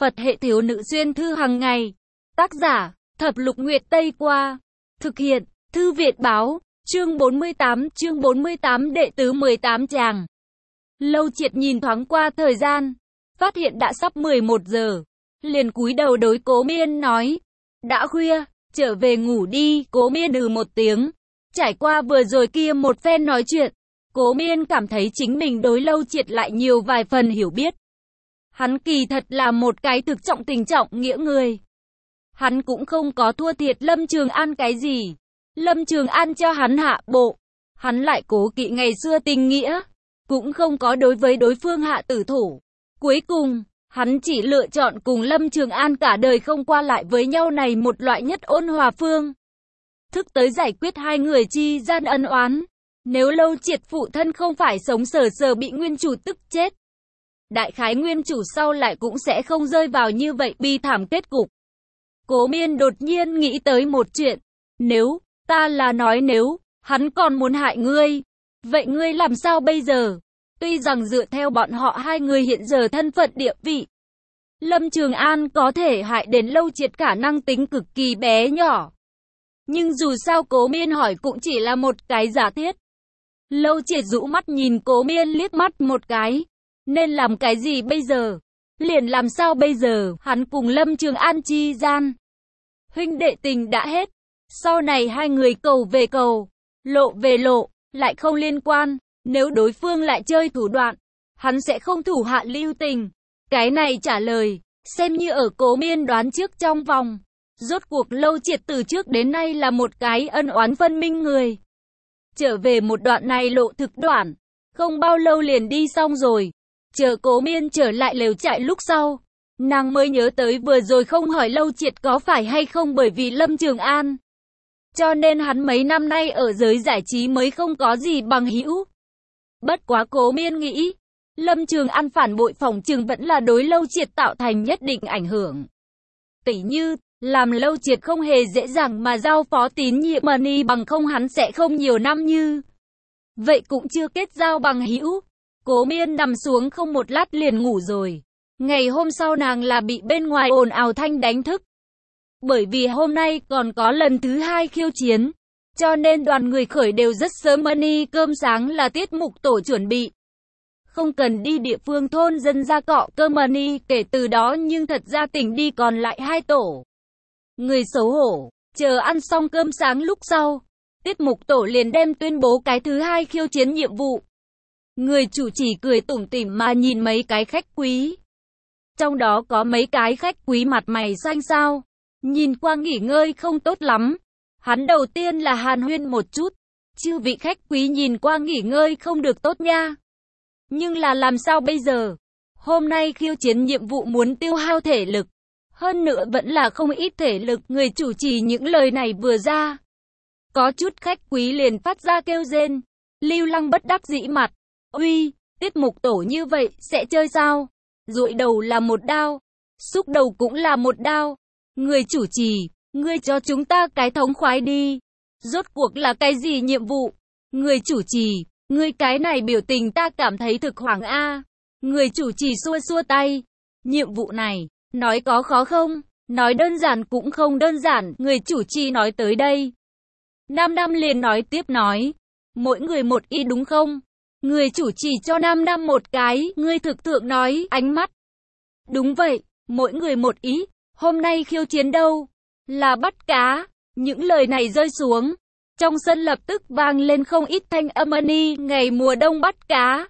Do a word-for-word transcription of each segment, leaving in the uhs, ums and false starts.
Phật hệ thiếu nữ xuyên thư hàng ngày. Tác giả, Thập Lục Nguyệt Tây Qua. Thực hiện, Thư Việt Báo. Chương bốn mươi tám, chương bốn mươi tám đệ tứ mười tám chàng. Lâu Triệt nhìn thoáng qua thời gian, phát hiện đã sắp mười một giờ. Liền cúi đầu đối Cố Miên nói. Đã khuya, trở về ngủ đi. Cố Miên ừ một tiếng. Trải qua vừa rồi kia một phen nói chuyện, Cố Miên cảm thấy chính mình đối Lâu Triệt lại nhiều vài phần hiểu biết. Hắn kỳ thật là một cái thực trọng tình trọng nghĩa người. Hắn cũng không có thua thiệt Lâm Trường An cái gì. Lâm Trường An cho hắn hạ bộ, hắn lại cố kỵ ngày xưa tình nghĩa, cũng không có đối với đối phương hạ tử thủ. Cuối cùng, hắn chỉ lựa chọn cùng Lâm Trường An cả đời không qua lại với nhau này một loại nhất ôn hòa phương thức tới giải quyết hai người chi gian ân oán. Nếu Lâu Triệt phụ thân không phải sống sờ sờ bị nguyên chủ tức chết, đại khái nguyên chủ sau lại cũng sẽ không rơi vào như vậy bi thảm kết cục. Cố Miên đột nhiên nghĩ tới một chuyện. Nếu, ta là nói nếu, hắn còn muốn hại ngươi, vậy ngươi làm sao bây giờ? Tuy rằng dựa theo bọn họ hai người hiện giờ thân phận địa vị, Lâm Trường An có thể hại đến Lâu Triệt khả năng tính cực kỳ bé nhỏ. Nhưng dù sao Cố Miên hỏi cũng chỉ là một cái giả thiết. Lâu Triệt rũ mắt nhìn Cố Miên liếc mắt một cái. Nên làm cái gì bây giờ? Liền làm sao bây giờ? Hắn cùng Lâm Trường An chi gian huynh đệ tình đã hết. Sau này hai người cầu về cầu, lộ về lộ, lại không liên quan. Nếu đối phương lại chơi thủ đoạn, hắn sẽ không thủ hạ lưu tình. Cái này trả lời, xem như ở Cố Miên đoán trước trong vòng. Rốt cuộc Lâu Triệt từ trước đến nay là một cái ân oán phân minh người. Trở về một đoạn này lộ thực đoạn, không bao lâu liền đi xong rồi. Chờ Cố Miên trở lại lều trại lúc sau, nàng mới nhớ tới vừa rồi không hỏi Lâu Triệt có phải hay không bởi vì Lâm Trường An. Cho nên hắn mấy năm nay ở giới giải trí mới không có gì bằng hữu. Bất quá Cố Miên nghĩ, Lâm Trường An phản bội phỏng chừng vẫn là đối Lâu Triệt tạo thành nhất định ảnh hưởng. Tỉ như, làm Lâu Triệt không hề dễ dàng mà giao phó tín nhiệm money bằng không hắn sẽ không nhiều năm như vậy cũng chưa kết giao bằng hữu. Cố Miên nằm xuống không một lát liền ngủ rồi. Ngày hôm sau nàng là bị bên ngoài ồn ào thanh đánh thức. Bởi vì hôm nay còn có lần thứ hai khiêu chiến, cho nên đoàn người khởi đều rất sớm. Money cơm sáng là tiết mục tổ chuẩn bị, không cần đi địa phương thôn dân ra cọ cơm. Money kể từ đó nhưng thật ra tỉnh đi còn lại hai tổ người xấu hổ. Chờ ăn xong cơm sáng lúc sau, tiết mục tổ liền đem tuyên bố cái thứ hai khiêu chiến nhiệm vụ. Người chủ trì cười tủm tỉm mà nhìn mấy cái khách quý. Trong đó có mấy cái khách quý mặt mày xanh xao, nhìn qua nghỉ ngơi không tốt lắm. Hắn đầu tiên là hàn huyên một chút. Chư vị khách quý nhìn qua nghỉ ngơi không được tốt nha. Nhưng là làm sao bây giờ? Hôm nay khiêu chiến nhiệm vụ muốn tiêu hao thể lực. Hơn nữa vẫn là không ít thể lực. Người chủ trì những lời này vừa ra, có chút khách quý liền phát ra kêu rên. Lưu Lăng bất đắc dĩ mặt. Uy, tiết mục tổ như vậy sẽ chơi sao? Dụi đầu là một đao, xúc đầu cũng là một đao. Người chủ trì, ngươi cho chúng ta cái thống khoái đi. Rốt cuộc là cái gì nhiệm vụ? Người chủ trì, ngươi cái này biểu tình ta cảm thấy thực hoảng a. Người chủ trì xua xua tay. Nhiệm vụ này, nói có khó không? Nói đơn giản cũng không đơn giản. Người chủ trì nói tới đây, Nam Nam liền nói tiếp nói. Mỗi người một ý đúng không? Người chủ trì cho Nam Nam một cái. Ngươi thực thượng nói ánh mắt. Đúng vậy, mỗi người một ý. Hôm nay khiêu chiến đâu? Là bắt cá. Những lời này rơi xuống, trong sân lập tức vang lên không ít thanh âm. Money, ngày mùa đông bắt cá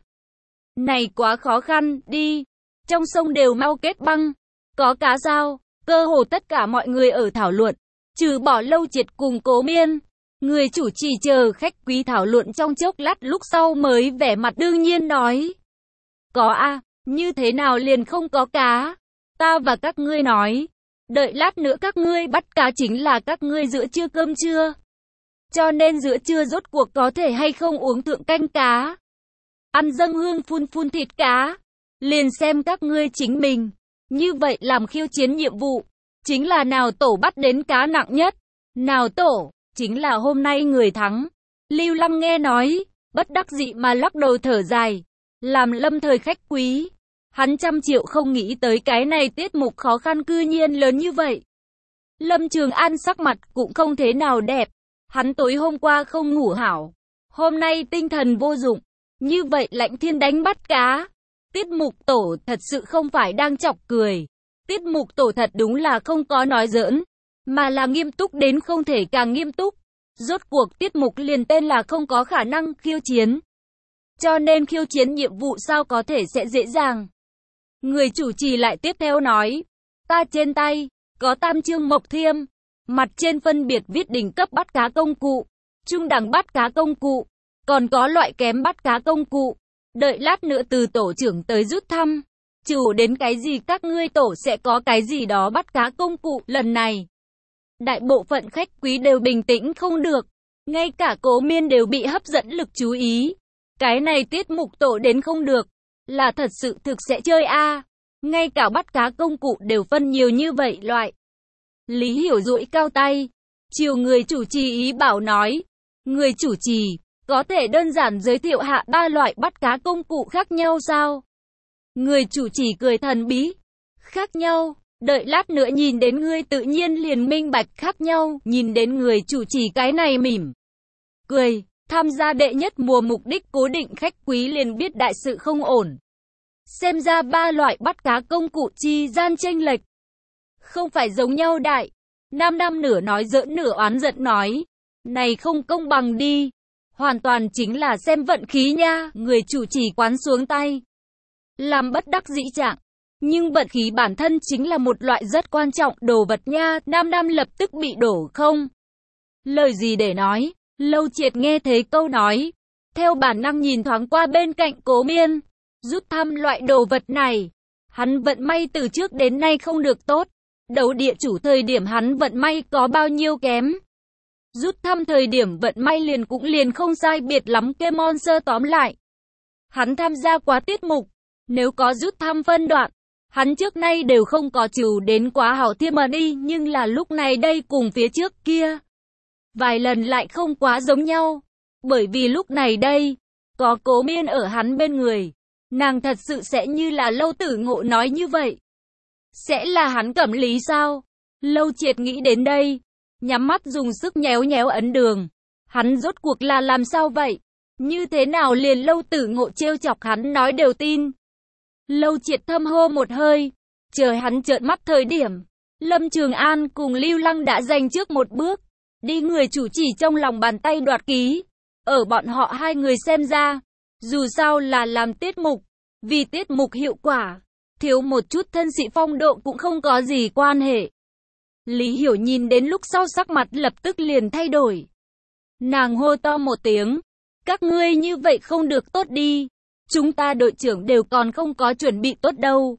này quá khó khăn, đi. Trong sông đều mau kết băng. Có cá sao? Cơ hồ tất cả mọi người ở thảo luận, trừ bỏ Lâu Triệt cùng Cố Miên. Người chủ trì chờ khách quý thảo luận trong chốc lát lúc sau mới vẻ mặt đương nhiên nói. Có a, như thế nào liền không có cá? Ta và các ngươi nói, đợi lát nữa các ngươi bắt cá chính là các ngươi giữa trưa cơm trưa. Cho nên giữa trưa rốt cuộc có thể hay không uống thượng canh cá, ăn dâng hương phun phun thịt cá, liền xem các ngươi chính mình. Như vậy làm khiêu chiến nhiệm vụ, chính là nào tổ bắt đến cá nặng nhất, nào tổ, chính là hôm nay người thắng. Lưu Lăng nghe nói, bất đắc dĩ mà lắc đầu thở dài, làm lâm thời khách quý. Hắn trăm triệu không nghĩ tới cái này tiết mục khó khăn cư nhiên lớn như vậy. Lâm Trường An sắc mặt cũng không thế nào đẹp. Hắn tối hôm qua không ngủ hảo. Hôm nay tinh thần vô dụng. Như vậy Lãnh Thiên đánh bắt cá. Tiết mục tổ thật sự không phải đang chọc cười. Tiết mục tổ thật đúng là không có nói giỡn. Mà là nghiêm túc đến không thể càng nghiêm túc. Rốt cuộc tiết mục liền tên là không có khả năng khiêu chiến. Cho nên khiêu chiến nhiệm vụ sao có thể sẽ dễ dàng. Người chủ trì lại tiếp theo nói. Ta trên tay, có tam chương mộc thiêm. Mặt trên phân biệt viết đỉnh cấp bắt cá công cụ, trung đẳng bắt cá công cụ, còn có loại kém bắt cá công cụ. Đợi lát nữa từ tổ trưởng tới rút thăm. Chủ đến cái gì các ngươi tổ sẽ có cái gì đó bắt cá công cụ. Lần này, đại bộ phận khách quý đều bình tĩnh không được. Ngay cả Cố Miên đều bị hấp dẫn lực chú ý. Cái này tiết mục tổ đến không được. Là thật sự thực sẽ chơi a à. Ngay cả bắt cá công cụ đều phân nhiều như vậy loại. Lý Hiểu duỗi cao tay. Chiều người chủ trì ý bảo nói. Người chủ trì, có thể đơn giản giới thiệu hạ ba loại bắt cá công cụ khác nhau sao? Người chủ trì cười thần bí. Khác nhau, đợi lát nữa nhìn đến ngươi tự nhiên liền minh bạch khác nhau. Nhìn đến người chủ trì cái này mỉm cười. Tham gia đệ nhất mùa mục đích cố định khách quý liền biết đại sự không ổn. Xem ra ba loại bắt cá công cụ chi gian chênh lệch không phải giống nhau đại. Nam Nam nửa nói giỡn nửa oán giận nói. Này không công bằng đi. Hoàn toàn chính là xem vận khí nha. Người chủ trì quán xuống tay. Làm bất đắc dĩ trạng. Nhưng vận khí bản thân chính là một loại rất quan trọng đồ vật nha. Nam Nam lập tức bị đổ không lời gì để nói. Lâu Triệt nghe thấy câu nói. Theo bản năng nhìn thoáng qua bên cạnh Cố Miên. Rút thăm loại đồ vật này. Hắn vận may từ trước đến nay không được tốt. Đấu địa chủ thời điểm hắn vận may có bao nhiêu kém. Rút thăm thời điểm vận may liền cũng liền không sai biệt lắm kê monster tóm lại. Hắn tham gia quá tiết mục. Nếu có rút thăm phân đoạn. Hắn trước nay đều không có trừ đến quá hảo thiêm ẩn đi. Nhưng là lúc này đây cùng phía trước kia. Vài lần lại không quá giống nhau. Bởi vì lúc này đây. Có Cố Miên ở hắn bên người. Nàng thật sự sẽ như là Lâu Tử Ngộ nói như vậy. Sẽ là hắn Cẩm Lý sao? Lâu Triệt nghĩ đến đây. Nhắm mắt dùng sức nhéo nhéo ấn đường. Hắn rốt cuộc là làm sao vậy? Như thế nào liền Lâu Tử Ngộ trêu chọc hắn nói đều tin. Lâu Triệt thâm hô một hơi. Chờ hắn trợn mắt thời điểm. Lâm Trường An cùng Lưu Lăng đã giành trước một bước. Đi người chủ chỉ trong lòng bàn tay đoạt ký. Ở bọn họ hai người xem ra. Dù sao là làm tiết mục. Vì tiết mục hiệu quả. Thiếu một chút thân sĩ phong độ cũng không có gì quan hệ. Lý Hiểu nhìn đến lúc sau sắc mặt lập tức liền thay đổi. Nàng hô to một tiếng. Các ngươi như vậy không được tốt đi. Chúng ta đội trưởng đều còn không có chuẩn bị tốt đâu.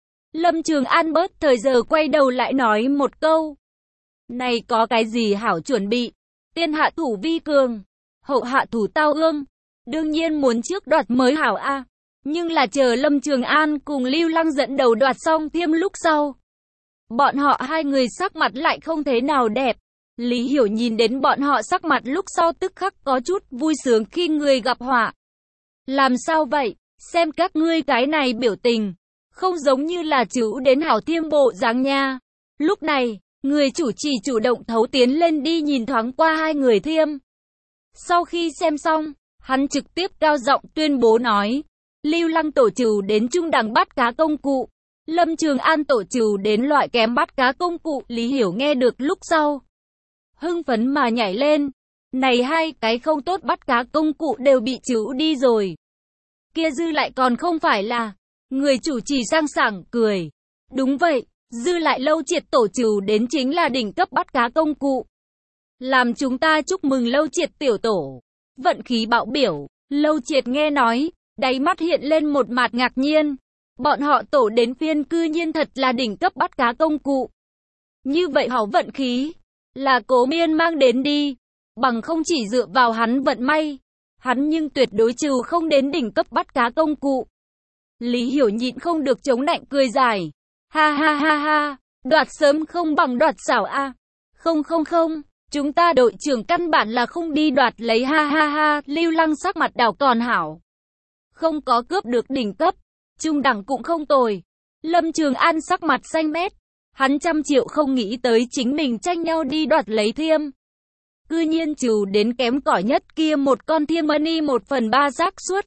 Lâm Trường An bớt thời giờ quay đầu lại nói một câu. Này có cái gì hảo chuẩn bị. Tiên hạ thủ vi cường. Hậu hạ thủ tao ương. Đương nhiên muốn trước đoạt mới hảo a. À. Nhưng là chờ Lâm Trường An cùng Lưu Lăng dẫn đầu đoạt xong thiêm lúc sau. Bọn họ hai người sắc mặt lại không thế nào đẹp. Lý Hiểu nhìn đến bọn họ sắc mặt lúc sau tức khắc có chút vui sướng khi người gặp họa. Làm sao vậy? Xem các ngươi cái này biểu tình. Không giống như là chữ đến hảo thiêm bộ dáng nha. Lúc này, người chủ trì chủ động thấu tiến lên đi nhìn thoáng qua hai người thiêm. Sau khi xem xong, hắn trực tiếp cao giọng tuyên bố nói. Lưu Lăng tổ trừ đến trung đẳng bắt cá công cụ. Lâm Trường An tổ trừ đến loại kém bắt cá công cụ. Lý Hiểu nghe được lúc sau. Hưng phấn mà nhảy lên. Này hai cái không tốt bắt cá công cụ đều bị trừ đi rồi. Kia dư lại còn không phải là. Người chủ trì sang sảng cười. Đúng vậy, dư lại Lâu Triệt tổ trừ đến chính là đỉnh cấp bắt cá công cụ. Làm chúng ta chúc mừng Lâu Triệt tiểu tổ. Vận khí bạo biểu. Lâu Triệt nghe nói. Đáy mắt hiện lên một mặt ngạc nhiên. Bọn họ tổ đến phiên cư nhiên thật là đỉnh cấp bắt cá công cụ. Như vậy hảo vận khí. Là Cố Miên mang đến đi. Bằng không chỉ dựa vào hắn vận may. Hắn nhưng tuyệt đối trừ không đến đỉnh cấp bắt cá công cụ. Lý Hiểu nhịn không được chống nạnh cười dài. Ha ha ha ha. Đoạt sớm không bằng đoạt xảo a. À. Không không không. Chúng ta đội trưởng căn bản là không đi đoạt lấy ha ha ha. Lưu Lăng sắc mặt đảo còn hảo. Không có cướp được đỉnh cấp. trung đẳng cũng không tồi. Lâm Trường An sắc mặt xanh mét, hắn trăm triệu không nghĩ tới chính mình tranh nhau đi đoạt lấy thiêm. Cư nhiên trừ đến kém cỏi nhất kia một con thiêm mani một phần ba xác suất.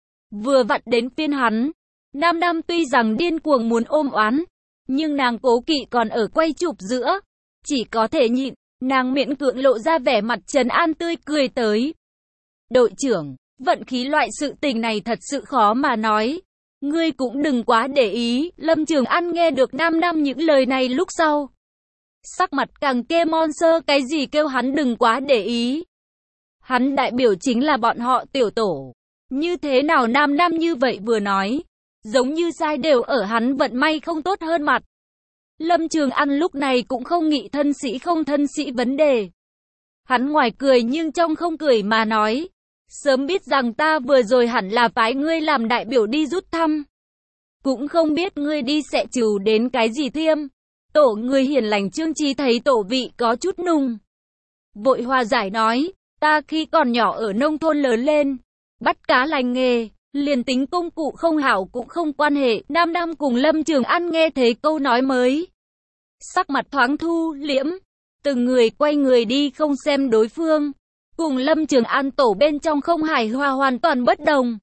Vừa vặn đến phiên hắn. Nam Nam tuy rằng điên cuồng muốn ôm oán, nhưng nàng cố kỵ còn ở quay chụp giữa. Chỉ có thể nhịn, nàng miễn cưỡng lộ ra vẻ mặt trấn an tươi cười tới. Đội trưởng, vận khí loại sự tình này thật sự khó mà nói. Ngươi cũng đừng quá để ý. Lâm Trường An nghe được Nam Nam những lời này lúc sau. Sắc mặt càng kê monster, cái gì kêu hắn đừng quá để ý. Hắn đại biểu chính là bọn họ tiểu tổ. Như thế nào Nam Nam như vậy vừa nói, giống như sai đều ở hắn vận may không tốt hơn mặt. Lâm Trường An lúc này cũng không nghĩ thân sĩ không thân sĩ vấn đề. Hắn ngoài cười nhưng trong không cười mà nói. Sớm biết rằng ta vừa rồi hẳn là phái ngươi làm đại biểu đi rút thăm. Cũng không biết ngươi đi sẽ trừ đến cái gì thiêm. Tổ người hiền lành Trương Trí thấy tổ vị có chút nùng. Vội hòa giải nói, ta khi còn nhỏ ở nông thôn lớn lên, bắt cá lành nghề, liền tính công cụ không hảo cũng không quan hệ. Nam Nam cùng Lâm Trường An nghe thấy câu nói mới. Sắc mặt thoáng thu, liễm, từng người quay người đi không xem đối phương. Cùng Lâm Trường An tổ bên trong không hài hòa hoàn toàn bất đồng.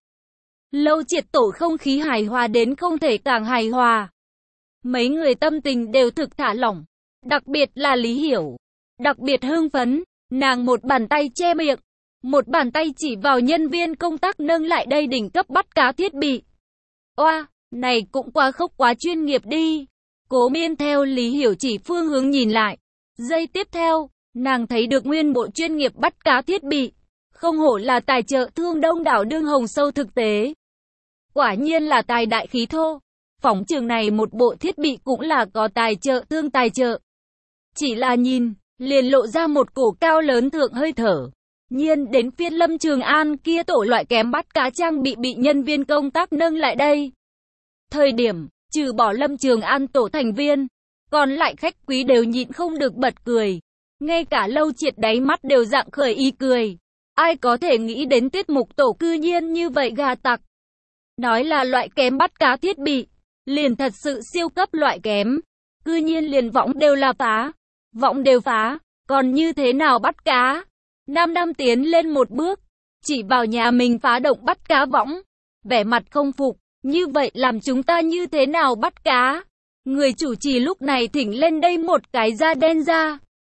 Lâu Triệt tổ không khí hài hòa đến không thể càng hài hòa. Mấy người tâm tình đều thực thả lỏng, đặc biệt là Lý Hiểu, đặc biệt hưng phấn, nàng một bàn tay che miệng, một bàn tay chỉ vào nhân viên công tác nâng lại đây đỉnh cấp bắt cá thiết bị. Oa, này cũng quá khốc quá chuyên nghiệp đi. Cố Miên theo Lý Hiểu chỉ phương hướng nhìn lại. Giây tiếp theo, nàng thấy được nguyên bộ chuyên nghiệp bắt cá thiết bị. Không hổ là tài trợ thương đông đảo đương hồng sâu thực tế. Quả nhiên là tài đại khí thô. Phỏng trường này một bộ thiết bị cũng là có tài trợ thương tài trợ. Chỉ là nhìn, liền lộ ra một cổ cao lớn thượng hơi thở. Nhiên đến phiên Lâm Trường An kia tổ loại kém bắt cá trang bị bị nhân viên công tác nâng lại đây. Thời điểm, trừ bỏ Lâm Trường An tổ thành viên, còn lại khách quý đều nhịn không được bật cười. Ngay cả Lâu Triệt đáy mắt đều dạng khởi y cười. Ai có thể nghĩ đến tiết mục tổ cư nhiên như vậy gà tặc. Nói là loại kém bắt cá thiết bị, liền thật sự siêu cấp loại kém. Cư nhiên liền võng đều là phá, võng đều phá, còn như thế nào bắt cá? Nam Nam tiến lên một bước, chỉ vào nhà mình phá động bắt cá võng, vẻ mặt không phục, như vậy làm chúng ta như thế nào bắt cá? Người chủ trì lúc này thỉnh lên đây một cái da đen da.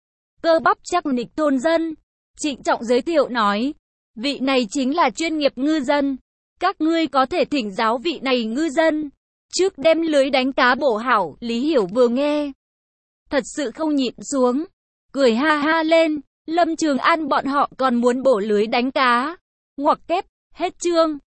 Cơ bắp chắc nịch thôn dân, trịnh trọng giới thiệu nói, vị này chính là chuyên nghiệp ngư dân, các ngươi có thể thỉnh giáo vị này ngư dân. Trước đem lưới đánh cá bổ hảo, Lý Hiểu vừa nghe. Thật sự không nhịn xuống, cười ha ha lên, Lâm Trường An bọn họ còn muốn bổ lưới đánh cá. Ngoặc kép, hết chương.